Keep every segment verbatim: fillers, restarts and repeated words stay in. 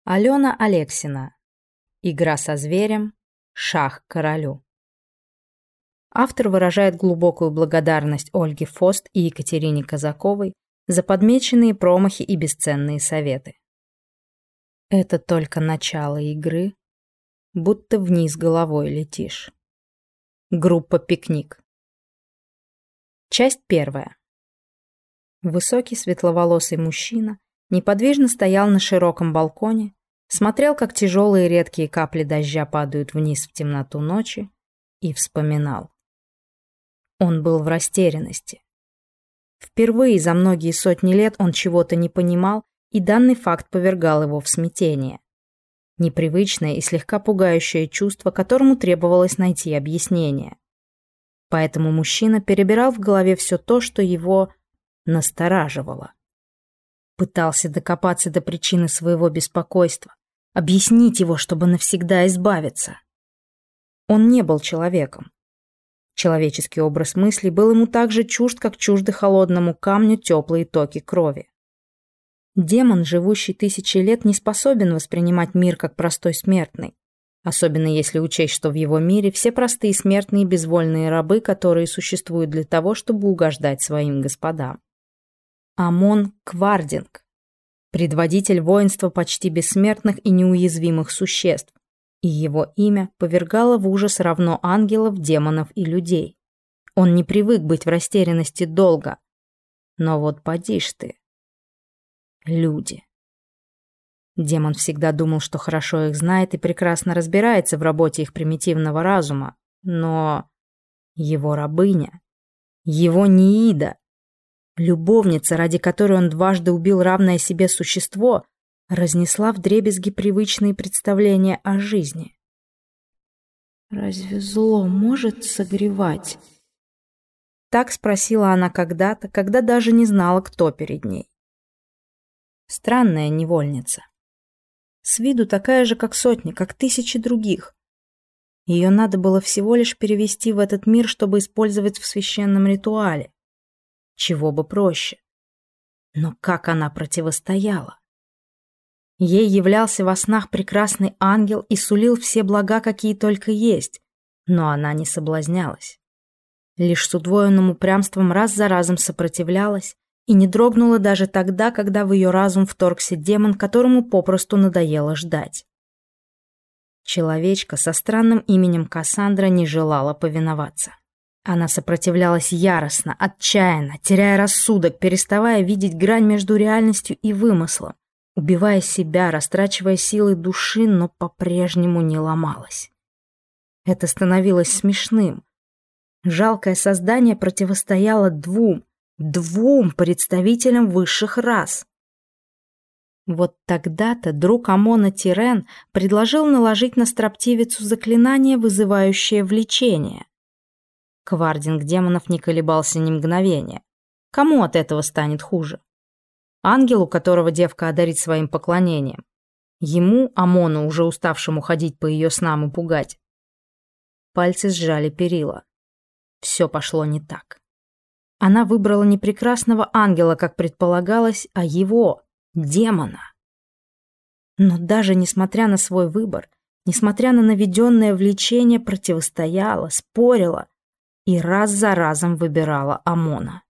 Алена Алексина. Игра со зверем. Шах королю. Автор выражает глубокую благодарность Ольге Фост и Екатерине Казаковой за подмеченные промахи и бесценные советы. Это только начало игры, будто вниз головой летишь. Группа «Пикник». Часть первая. Высокий светловолосый мужчина неподвижно стоял на широком балконе, смотрел, как тяжелые редкие капли дождя падают вниз в темноту ночи, и вспоминал. Он был в растерянности. Впервые за многие сотни лет он чего-то не понимал, и данный факт повергал его в смятение. Непривычное и слегка пугающее чувство, которому требовалось найти объяснение. Поэтому мужчина перебирал в голове все то, что его настораживало. Пытался докопаться до причины своего беспокойства, объяснить его, чтобы навсегда избавиться. Он не был человеком. Человеческий образ мысли был ему так же чужд, как чужды холодному камню теплые токи крови. Демон, живущий тысячи лет, не способен воспринимать мир как простой смертный, особенно если учесть, что в его мире все простые смертные безвольные рабы, которые существуют для того, чтобы угождать своим господам. Амон Квардинг, предводитель воинства почти бессмертных и неуязвимых существ, и его имя повергало в ужас равно ангелов, демонов и людей. Он не привык быть в растерянности долго. Но вот поди ж ты. Люди. Демон всегда думал, что хорошо их знает и прекрасно разбирается в работе их примитивного разума, но его рабыня, его Неида, любовница, ради которой он дважды убил равное себе существо, разнесла вдребезги привычные представления о жизни. «Разве зло может согревать?» Так спросила она когда-то, когда даже не знала, кто перед ней. Странная невольница. С виду такая же, как сотни, как тысячи других. Ее надо было всего лишь перевести в этот мир, чтобы использовать в священном ритуале. Чего бы проще. Но как она противостояла? Ей являлся во снах прекрасный ангел и сулил все блага, какие только есть, но она не соблазнялась. Лишь с удвоенным упрямством раз за разом сопротивлялась и не дрогнула даже тогда, когда в ее разум вторгся демон, которому попросту надоело ждать. Человечка со странным именем Кассандра не желала повиноваться. Она сопротивлялась яростно, отчаянно, теряя рассудок, переставая видеть грань между реальностью и вымыслом, убивая себя, растрачивая силы души, но по-прежнему не ломалась. Это становилось смешным. Жалкое создание противостояло двум, двум представителям высших рас. Вот тогда-то друг Амона Тирен предложил наложить на строптивицу заклинание, вызывающее влечение. Квардинг демонов не колебался ни мгновения. Кому от этого станет хуже? Ангелу, которого девка одарит своим поклонением. Ему, Амону, уже уставшему ходить по ее снам и пугать. Пальцы сжали перила. Все пошло не так. Она выбрала не прекрасного ангела, как предполагалось, а его, демона. Но даже несмотря на свой выбор, несмотря на наведенное влечение, противостояла, спорила и раз за разом выбирала Амона.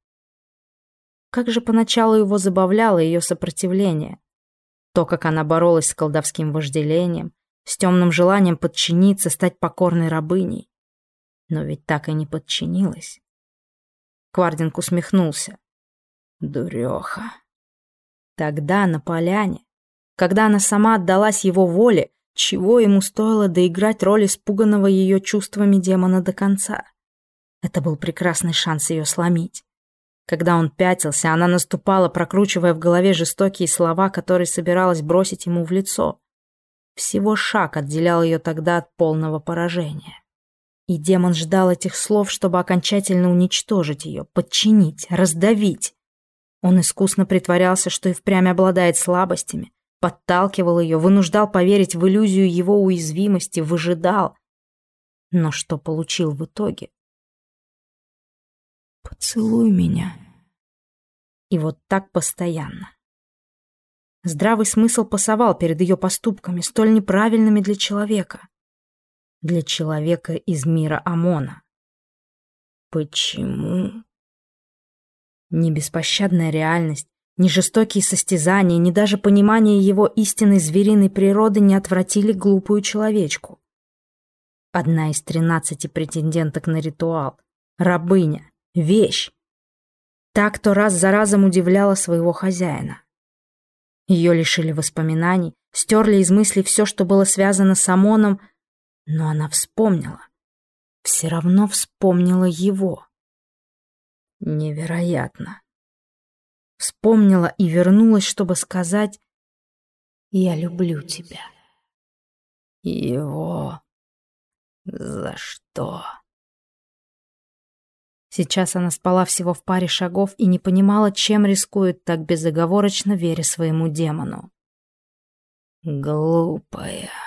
Как же поначалу его забавляло ее сопротивление. То, как она боролась с колдовским вожделением, с темным желанием подчиниться, стать покорной рабыней. Но ведь так и не подчинилась. Квардинг усмехнулся. Дуреха. Тогда, на поляне, когда она сама отдалась его воле, чего ему стоило доиграть роль испуганного ее чувствами демона до конца? Это был прекрасный шанс ее сломить. Когда он пятился, она наступала, прокручивая в голове жестокие слова, которые собиралась бросить ему в лицо. Всего шаг отделял ее тогда от полного поражения. И демон ждал этих слов, чтобы окончательно уничтожить ее, подчинить, раздавить. Он искусно притворялся, что и впрямь обладает слабостями, подталкивал ее, вынуждал поверить в иллюзию его уязвимости, выжидал. Но что получил в итоге? «Поцелуй меня». И вот так постоянно. Здравый смысл пасовал перед ее поступками, столь неправильными для человека. Для человека из мира Амона. Почему? Ни беспощадная реальность, ни жестокие состязания, ни даже понимание его истинной звериной природы не отвратили глупую человечку. Одна из тринадцати претенденток на ритуал. Рабыня. Вещь. Та, кто раз за разом удивляла своего хозяина. Ее лишили воспоминаний, стерли из мыслей все, что было связано с Амоном, но она вспомнила. Все равно вспомнила его. Невероятно. Вспомнила и вернулась, чтобы сказать: «Я люблю тебя». Его? За что? Сейчас она спала всего в паре шагов и не понимала, чем рискует, так безоговорочно веря своему демону. Глупая.